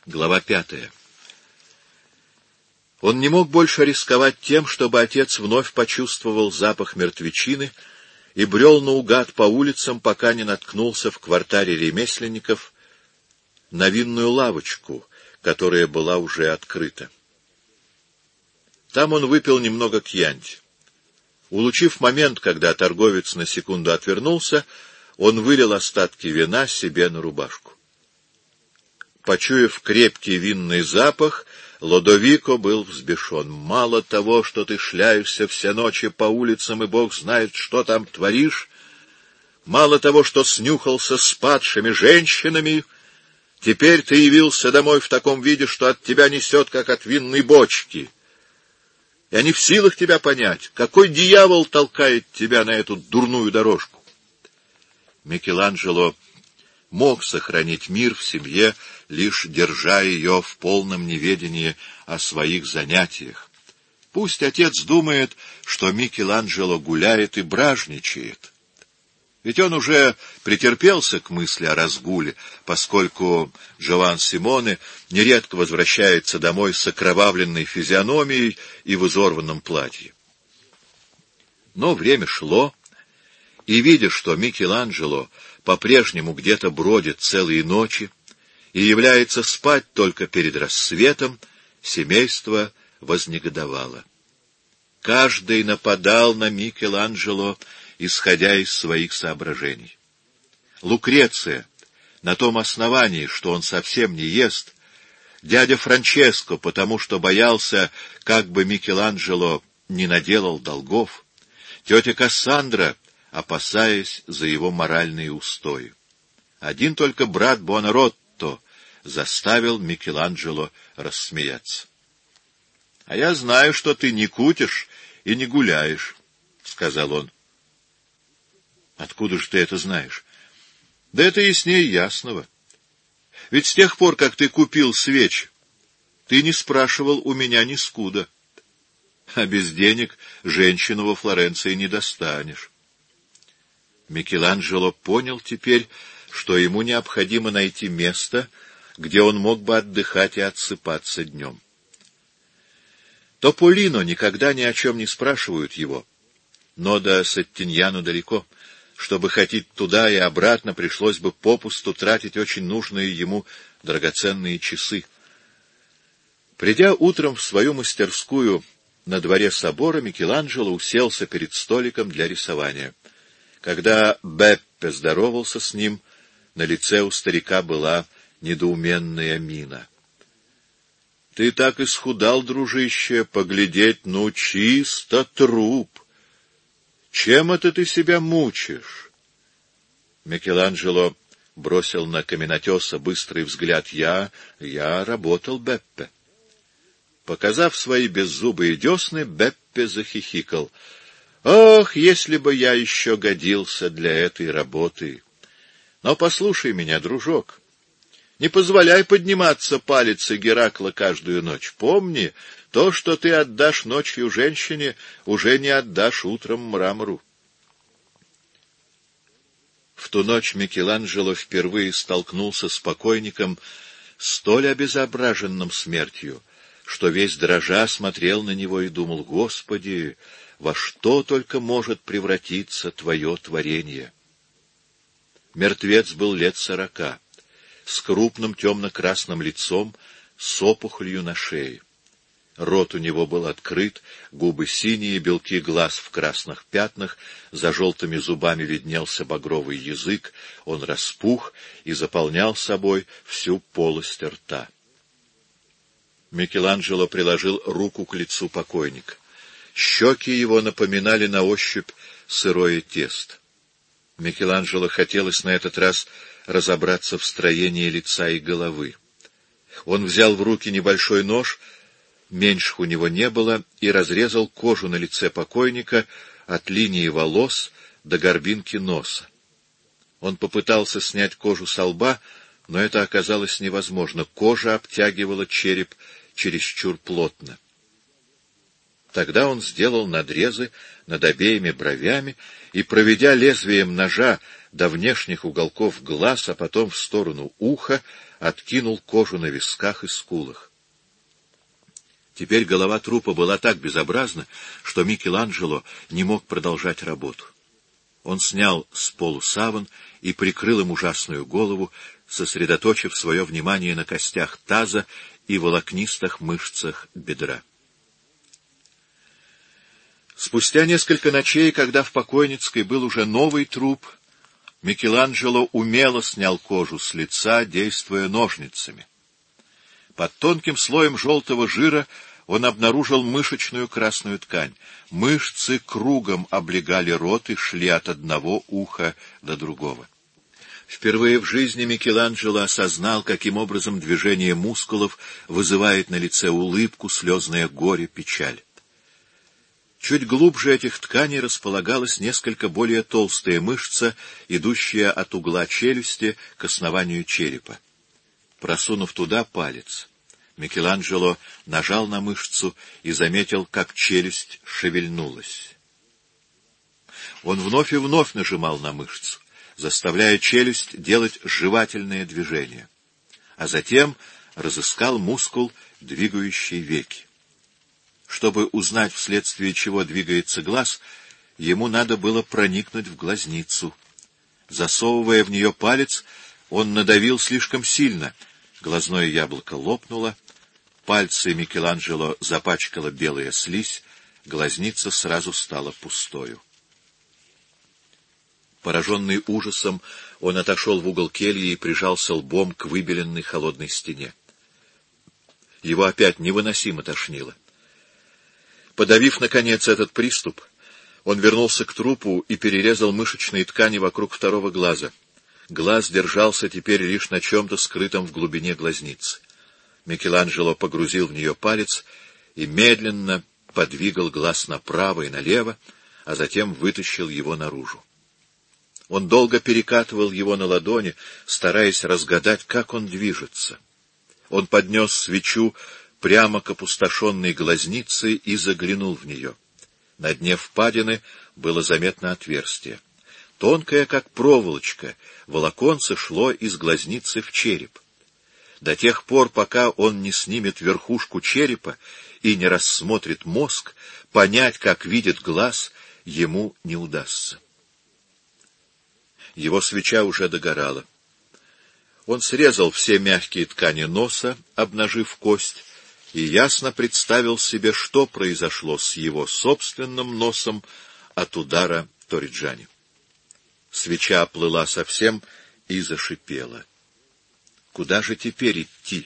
Глава 5. Он не мог больше рисковать тем, чтобы отец вновь почувствовал запах мертвечины и брел наугад по улицам, пока не наткнулся в квартале ремесленников на винную лавочку, которая была уже открыта. Там он выпил немного кьянти. Улучив момент, когда торговец на секунду отвернулся, он вылил остатки вина себе на рубашку. Почуяв крепкий винный запах, Лодовико был взбешен. «Мало того, что ты шляешься все ночи по улицам, и Бог знает, что там творишь, мало того, что снюхался с падшими женщинами, теперь ты явился домой в таком виде, что от тебя несет, как от винной бочки. Я не в силах тебя понять. Какой дьявол толкает тебя на эту дурную дорожку?» Микеланджело мог сохранить мир в семье, лишь держа ее в полном неведении о своих занятиях. Пусть отец думает, что Микеланджело гуляет и бражничает. Ведь он уже претерпелся к мысли о разгуле, поскольку Джован Симоне нередко возвращается домой с окровавленной физиономией и в изорванном платье. Но время шло, и, видя, что Микеланджело по-прежнему где-то бродит целые ночи и является спать только перед рассветом, семейство вознегодовало. Каждый нападал на Микеланджело, исходя из своих соображений. Лукреция, на том основании, что он совсем не ест, дядя Франческо, потому что боялся, как бы Микеланджело не наделал долгов, тетя Кассандра, опасаясь за его моральные устои. Один только брат Буонаротто заставил Микеланджело рассмеяться. — А я знаю, что ты не кутишь и не гуляешь, — сказал он. — Откуда же ты это знаешь? — Да это яснее ясного. Ведь с тех пор, как ты купил свечи, ты не спрашивал у меня ни скуда. А без денег женщину во Флоренции не достанешь. Микеланджело понял теперь, что ему необходимо найти место, где он мог бы отдыхать и отсыпаться днем. Тополино никогда ни о чем не спрашивают его, но до Сеттиньяно далеко. Чтобы ходить туда и обратно, пришлось бы попусту тратить очень нужные ему драгоценные часы. Придя утром в свою мастерскую на дворе собора, Микеланджело уселся перед столиком для рисования. Когда Беппе здоровался с ним, на лице у старика была недоуменная мина. — Ты так исхудал, дружище, поглядеть, ну, чисто труп. Чем это ты себя мучишь? Микеланджело бросил на каменотеса быстрый взгляд. Я работал, Беппе. Показав свои беззубые десны, Беппе захихикал. Ох, если бы я еще годился для этой работы! Но послушай меня, дружок, не позволяй подниматься палицей Геракла каждую ночь. Помни, то, что ты отдашь ночью женщине, уже не отдашь утром мрамору. В ту ночь Микеланджело впервые столкнулся с покойником, столь обезображенным смертью, что весь дрожа смотрел на него и думал: «Господи, во что только может превратиться твое творение?» Мертвец был лет 40, с крупным темно-красным лицом, с опухолью на шее. Рот у него был открыт, губы синие, белки глаз в красных пятнах, за желтыми зубами виднелся багровый язык, он распух и заполнял собой всю полость рта. Микеланджело приложил руку к лицу покойника. Щеки его напоминали на ощупь сырое тесто. Микеланджело хотелось на этот раз разобраться в строении лица и головы. Он взял в руки небольшой нож, меньших у него не было, и разрезал кожу на лице покойника от линии волос до горбинки носа. Он попытался снять кожу со лба, но это оказалось невозможно. Кожа обтягивала череп чересчур плотно. Тогда он сделал надрезы над обеими бровями и, проведя лезвием ножа до внешних уголков глаз, а потом в сторону уха, откинул кожу на висках и скулах. Теперь голова трупа была так безобразна, что Микеланджело не мог продолжать работу. Он снял с полу саван и прикрыл им ужасную голову, сосредоточив свое внимание на костях таза и волокнистых мышцах бедра. Спустя несколько ночей, когда в покойницкой был уже новый труп, Микеланджело умело снял кожу с лица, действуя ножницами. Под тонким слоем желтого жира он обнаружил мышечную красную ткань. Мышцы кругом облегали рот и шли от одного уха до другого. Впервые в жизни Микеланджело осознал, каким образом движение мускулов вызывает на лице улыбку, слезное горе, печаль. Чуть глубже этих тканей располагалась несколько более толстая мышца, идущая от угла челюсти к основанию черепа. Просунув туда палец, Микеланджело нажал на мышцу и заметил, как челюсть шевельнулась. Он вновь и вновь нажимал на мышцу, заставляя челюсть делать жевательные движения, а затем разыскал мускул, двигающий веки. Чтобы узнать, вследствие чего двигается глаз, ему надо было проникнуть в глазницу. Засовывая в нее палец, он надавил слишком сильно, глазное яблоко лопнуло, пальцы Микеланджело запачкала белая слизь, глазница сразу стала пустою. Пораженный ужасом, он отошел в угол кельи и прижался лбом к выбеленной холодной стене. Его опять невыносимо тошнило. Подавив, наконец, этот приступ, он вернулся к трупу и перерезал мышечные ткани вокруг второго глаза. Глаз держался теперь лишь на чем-то скрытом в глубине глазницы. Микеланджело погрузил в нее палец и медленно подвигал глаз направо и налево, а затем вытащил его наружу. Он долго перекатывал его на ладони, стараясь разгадать, как он движется. Он поднес свечу прямо к опустошенной глазнице и заглянул в нее. На дне впадины было заметно отверстие. Тонкое, как проволочка, волоконце шло из глазницы в череп. До тех пор, пока он не снимет верхушку черепа и не рассмотрит мозг, понять, как видит глаз, ему не удастся. Его свеча уже догорала. Он срезал все мягкие ткани носа, обнажив кость, и ясно представил себе, что произошло с его собственным носом от удара Ториджани. Свеча оплыла совсем и зашипела. Куда же теперь идти?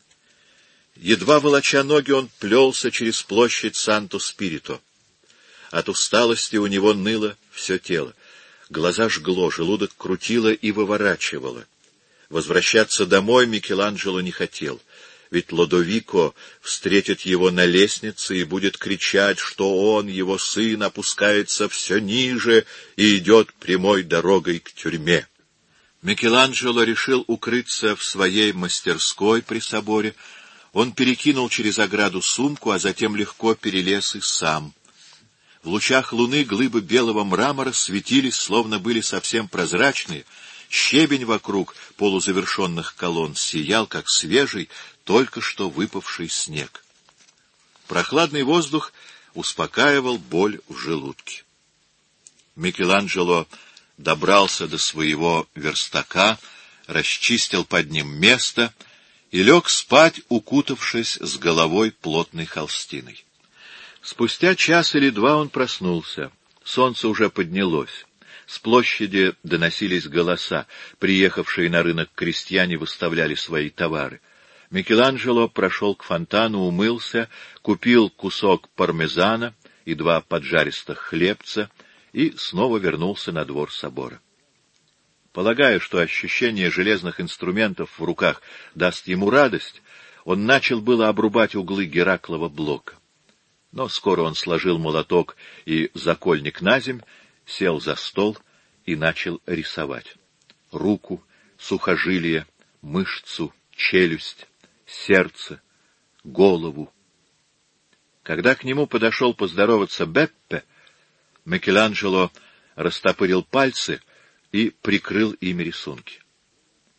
Едва волоча ноги, он плелся через площадь Санто-Спирито. От усталости у него ныло все тело. Глаза жгло, желудок крутило и выворачивало. Возвращаться домой Микеланджело не хотел, ведь Лодовико встретит его на лестнице и будет кричать, что он, его сын, опускается все ниже и идет прямой дорогой к тюрьме. Микеланджело решил укрыться в своей мастерской при соборе. Он перекинул через ограду сумку, а затем легко перелез и сам. В лучах луны глыбы белого мрамора светились, словно были совсем прозрачные. Щебень вокруг полузавершенных колонн сиял, как свежий, только что выпавший снег. Прохладный воздух успокаивал боль в желудке. Микеланджело добрался до своего верстака, расчистил под ним место и лег спать, укутавшись с головой плотной холстиной. Спустя час или два он проснулся. Солнце уже поднялось. С площади доносились голоса. Приехавшие на рынок крестьяне выставляли свои товары. Микеланджело прошел к фонтану, умылся, купил кусок пармезана и 2 поджаристых хлебца и снова вернулся на двор собора. Полагая, что ощущение железных инструментов в руках даст ему радость, он начал было обрубать углы Гераклова блока. Но скоро он сложил молоток и закольник наземь, сел за стол и начал рисовать. Руку, сухожилие, мышцу, челюсть, сердце, голову. Когда к нему подошел поздороваться Беппе, Микеланджело растопырил пальцы и прикрыл ими рисунки.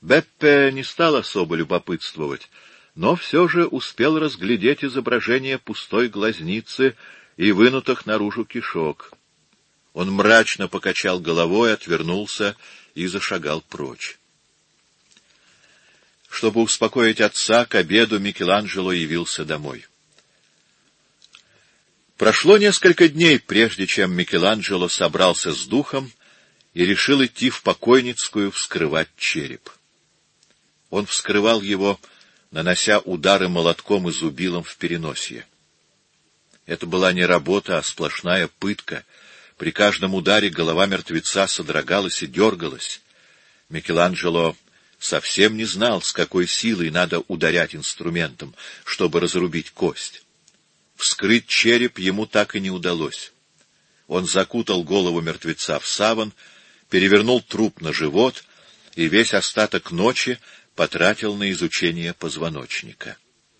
Беппе не стал особо любопытствовать, но все же успел разглядеть изображение пустой глазницы и вынутых наружу кишок. Он мрачно покачал головой, отвернулся и зашагал прочь. Чтобы успокоить отца, к обеду Микеланджело явился домой. Прошло несколько дней, прежде чем Микеланджело собрался с духом и решил идти в покойницкую вскрывать череп. Он вскрывал его, нанося удары молотком и зубилом в переносье. Это была не работа, а сплошная пытка. При каждом ударе голова мертвеца содрогалась и дергалась. Микеланджело совсем не знал, с какой силой надо ударять инструментом, чтобы разрубить кость. Вскрыть череп ему так и не удалось. Он закутал голову мертвеца в саван, перевернул труп на живот и весь остаток ночи потратил на изучение позвоночника.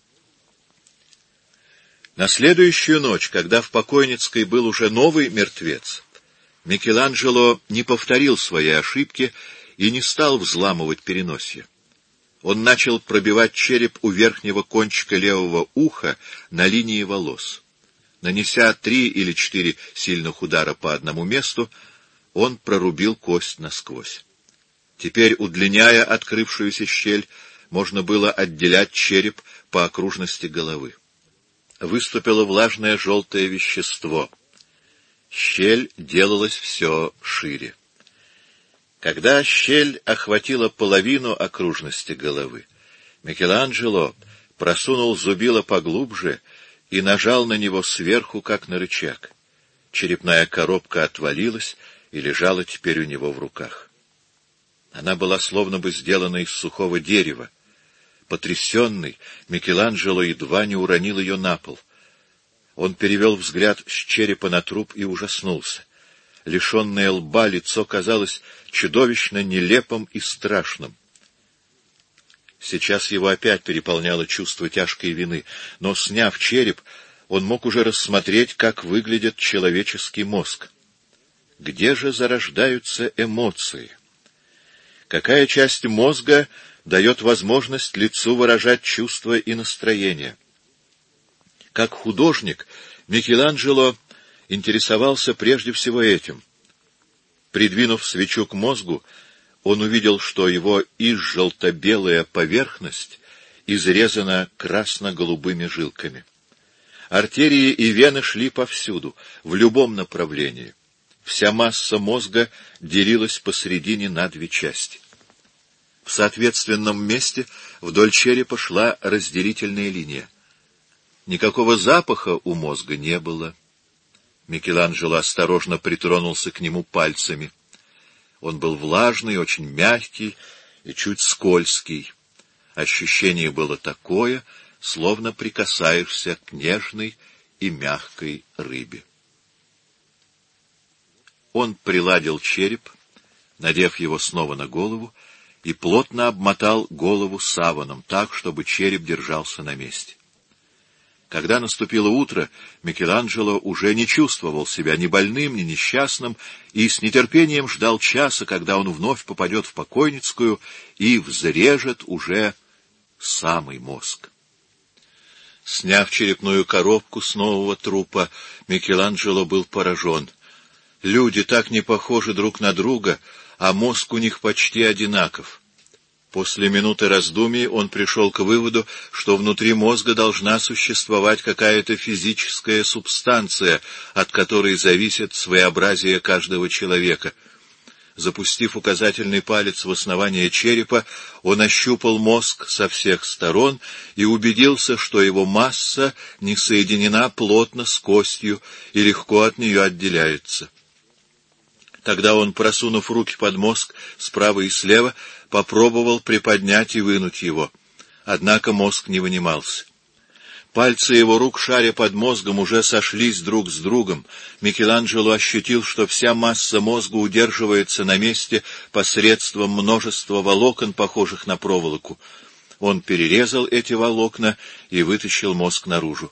На следующую ночь, когда в покойницкой был уже новый мертвец, Микеланджело не повторил своей ошибки и не стал взламывать переносье. Он начал пробивать череп у верхнего кончика левого уха на линии волос. Нанеся 3 или 4 сильных удара по одному месту, он прорубил кость насквозь. Теперь, удлиняя открывшуюся щель, можно было отделять череп по окружности головы. Выступило влажное желтое вещество. Щель делалась все шире. Когда щель охватила половину окружности головы, Микеланджело просунул зубило поглубже и нажал на него сверху, как на рычаг. Черепная коробка отвалилась и лежала теперь у него в руках. Она была словно бы сделана из сухого дерева. Потрясенный, Микеланджело едва не уронил ее на пол. Он перевел взгляд с черепа на труп и ужаснулся. Лишенное лба лицо казалось чудовищно нелепым и страшным. Сейчас его опять переполняло чувство тяжкой вины, но, сняв череп, он мог уже рассмотреть, как выглядит человеческий мозг. Где же зарождаются эмоции? Какая часть мозга дает возможность лицу выражать чувства и настроения? Как художник, Микеланджело интересовался прежде всего этим. Придвинув свечу к мозгу, он увидел, что его изжелто-белая поверхность изрезана красно-голубыми жилками. Артерии и вены шли повсюду, в любом направлении. Вся масса мозга делилась посредине на 2 части. В соответственном месте вдоль черепа шла разделительная линия. Никакого запаха у мозга не было. Микеланджело осторожно притронулся к нему пальцами. Он был влажный, очень мягкий и чуть скользкий. Ощущение было такое, словно прикасаешься к нежной и мягкой рыбе. Он приладил череп, надев его снова на голову, и плотно обмотал голову саваном так, чтобы череп держался на месте. Когда наступило утро, Микеланджело уже не чувствовал себя ни больным, ни несчастным, и с нетерпением ждал часа, когда он вновь попадет в покойницкую и взрежет уже самый мозг. Сняв черепную коробку с нового трупа, Микеланджело был поражен. Люди так не похожи друг на друга, а мозг у них почти одинаков. После минуты раздумий он пришел к выводу, что внутри мозга должна существовать какая-то физическая субстанция, от которой зависит своеобразие каждого человека. Запустив указательный палец в основание черепа, он ощупал мозг со всех сторон и убедился, что его масса не соединена плотно с костью и легко от нее отделяется. Тогда он, просунув руки под мозг справа и слева, попробовал приподнять и вынуть его. Однако мозг не вынимался. Пальцы его рук, шаря под мозгом, уже сошлись друг с другом. Микеланджело ощутил, что вся масса мозга удерживается на месте посредством множества волокон, похожих на проволоку. Он перерезал эти волокна и вытащил мозг наружу.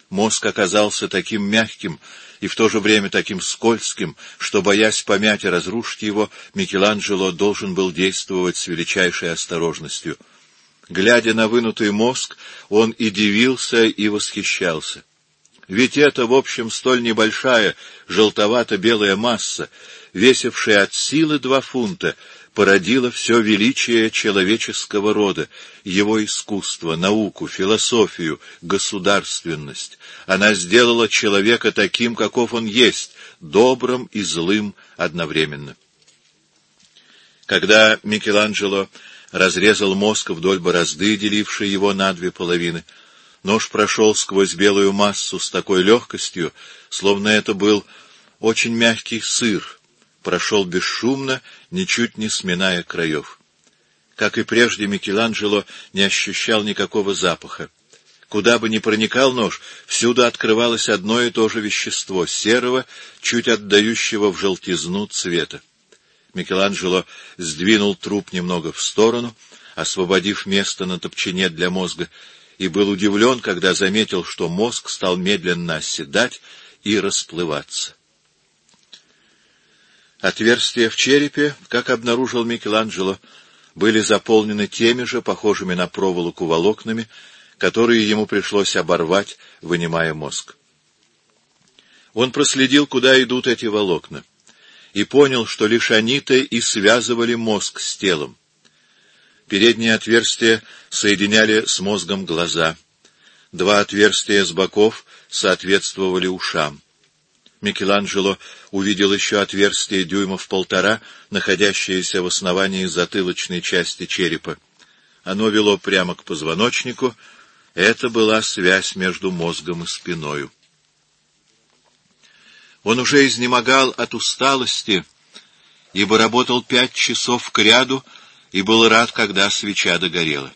Мозг оказался таким мягким и в то же время таким скользким, что, боясь помять и разрушить его, Микеланджело должен был действовать с величайшей осторожностью. Глядя на вынутый мозг, он и дивился, и восхищался. Ведь это, в общем, столь небольшая желтовато-белая масса, весившая от силы 2 фунта, породила все величие человеческого рода, его искусство, науку, философию, государственность. Она сделала человека таким, каков он есть, добрым и злым одновременно. Когда Микеланджело разрезал мозг вдоль борозды, делившей его на 2 половины, нож прошел сквозь белую массу с такой легкостью, словно это был очень мягкий сыр, прошел бесшумно, ничуть не сминая краев. Как и прежде, Микеланджело не ощущал никакого запаха. Куда бы ни проникал нож, всюду открывалось одно и то же вещество, серого, чуть отдающего в желтизну цвета. Микеланджело сдвинул труп немного в сторону, освободив место на топчине для мозга, и был удивлен, когда заметил, что мозг стал медленно оседать и расплываться. Отверстия в черепе, как обнаружил Микеланджело, были заполнены теми же, похожими на проволоку, волокнами, которые ему пришлось оборвать, вынимая мозг. Он проследил, куда идут эти волокна, и понял, что лишь они-то и связывали мозг с телом. Передние отверстия соединяли с мозгом глаза. 2 отверстия с боков соответствовали ушам. Микеланджело увидел еще отверстие 1,5 дюйма, находящееся в основании затылочной части черепа. Оно вело прямо к позвоночнику. Это была связь между мозгом и спиною. Он уже изнемогал от усталости, ибо работал 5 часов кряду и был рад, когда свеча догорела.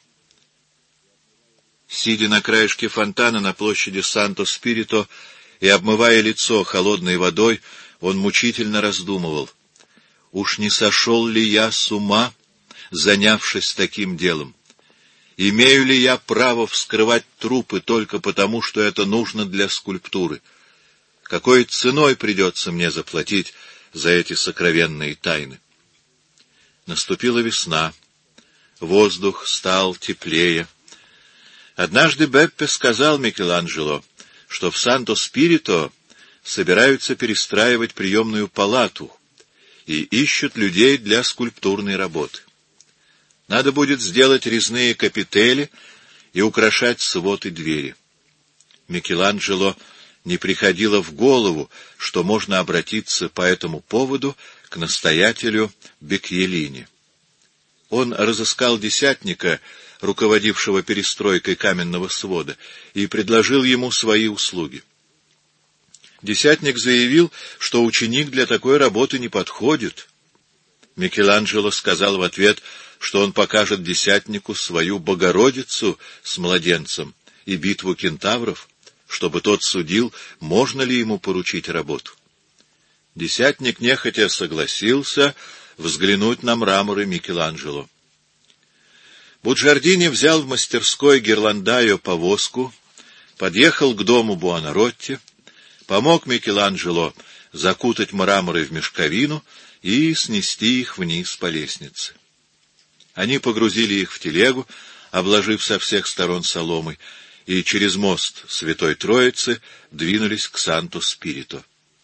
Сидя на краешке фонтана на площади Санто-Спирито и обмывая лицо холодной водой, он мучительно раздумывал: уж не сошел ли я с ума, занявшись таким делом? Имею ли я право вскрывать трупы только потому, что это нужно для скульптуры? Какой ценой придется мне заплатить за эти сокровенные тайны? Наступила весна. Воздух стал теплее. Однажды Беппе сказал Микеланджело, что в Санто-Спирито собираются перестраивать приемную палату и ищут людей для скульптурной работы. Надо будет сделать резные капители и украшать свод и двери. Микеланджело не приходило в голову, что можно обратиться по этому поводу к настоятелю Бекьелини. Он разыскал десятника, руководившего перестройкой каменного свода, и предложил ему свои услуги. Десятник заявил, что ученик для такой работы не подходит. Микеланджело сказал в ответ, что он покажет десятнику свою Богородицу с младенцем и битву кентавров, чтобы тот судил, можно ли ему поручить работу. Десятник нехотя согласился взглянуть на мраморы Микеланджело. Буджардини взял в мастерской Гирландайо повозку, подъехал к дому Буонаротти, помог Микеланджело закутать мраморы в мешковину и снести их вниз по лестнице. Они погрузили их в телегу, обложив со всех сторон соломой, и через мост Святой Троицы двинулись к Санто-Спирито.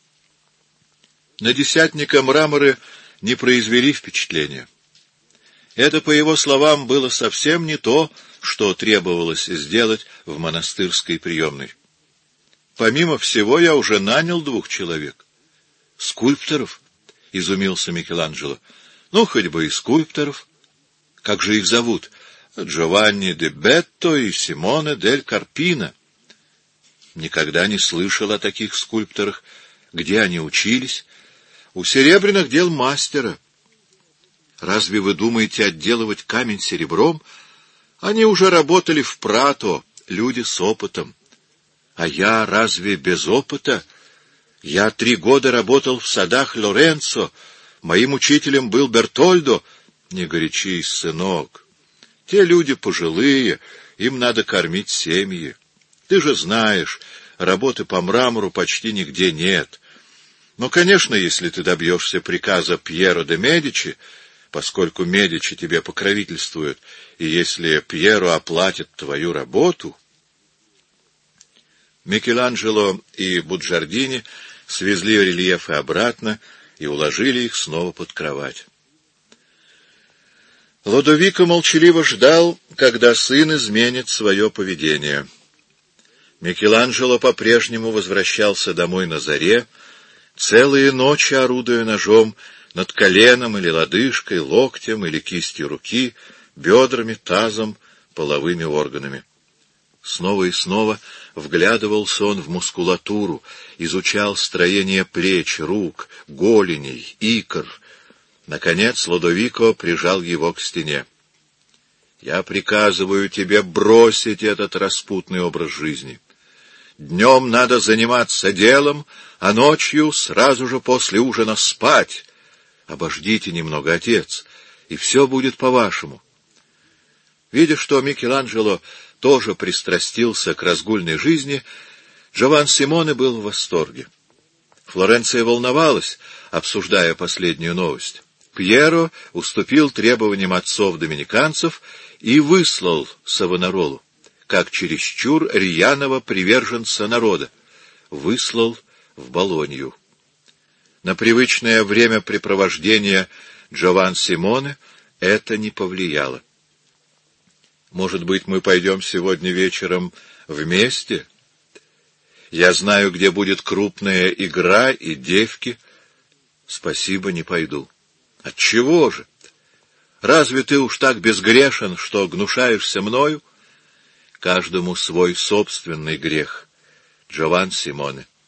На десятника мраморы не произвели впечатления. Это, по его словам, было совсем не то, что требовалось сделать в монастырской приемной. Помимо всего, я уже нанял 2 человек. Скульпторов? — изумился Микеланджело. Ну, хоть бы и скульпторов. Как же их зовут? Джованни де Бетто и Симоне дель Карпино. Никогда не слышал о таких скульпторах. Где они учились? У серебряных дел мастера. Разве вы думаете отделывать камень серебром? Они уже работали в Прато, люди с опытом. А я разве без опыта? Я 3 года работал в садах Лоренцо. Моим учителем был Бертольдо. Не горячись, сынок. Те люди пожилые, им надо кормить семьи. Ты же знаешь, работы по мрамору почти нигде нет. Но, конечно, если ты добьешься приказа Пьеро де Медичи, поскольку Медичи тебе покровительствуют, и если Пьеро оплатит твою работу... Микеланджело и Буджардини свезли рельефы обратно и уложили их снова под кровать. Лодовико молчаливо ждал, когда сын изменит свое поведение. Микеланджело по-прежнему возвращался домой на заре, целые ночи орудуя ножом над коленом или лодыжкой, локтем или кистью руки, бедрами, тазом, половыми органами. Снова и снова вглядывался он в мускулатуру, изучал строение плеч, рук, голеней, икр. Наконец Лодовико прижал его к стене. — Я приказываю тебе бросить этот распутный образ жизни. Днем надо заниматься делом, а ночью, сразу же после ужина, спать. Обождите немного, отец, и все будет по-вашему. Видя, что Микеланджело тоже пристрастился к разгульной жизни, Джован Симоне был в восторге. Флоренция волновалась, обсуждая последнюю новость. Пьеро уступил требованиям отцов-доминиканцев и выслал Савонаролу, как чересчур рьяного приверженца народа, выслал в Болонью. На привычное времяпрепровождение Джован Симоне это не повлияло. Может быть, мы пойдем сегодня вечером вместе? Я знаю, где будет крупная игра и девки. Спасибо, не пойду. Отчего же? Разве ты уж так безгрешен, что гнушаешься мною? Каждому свой собственный грех. Джован Симоне.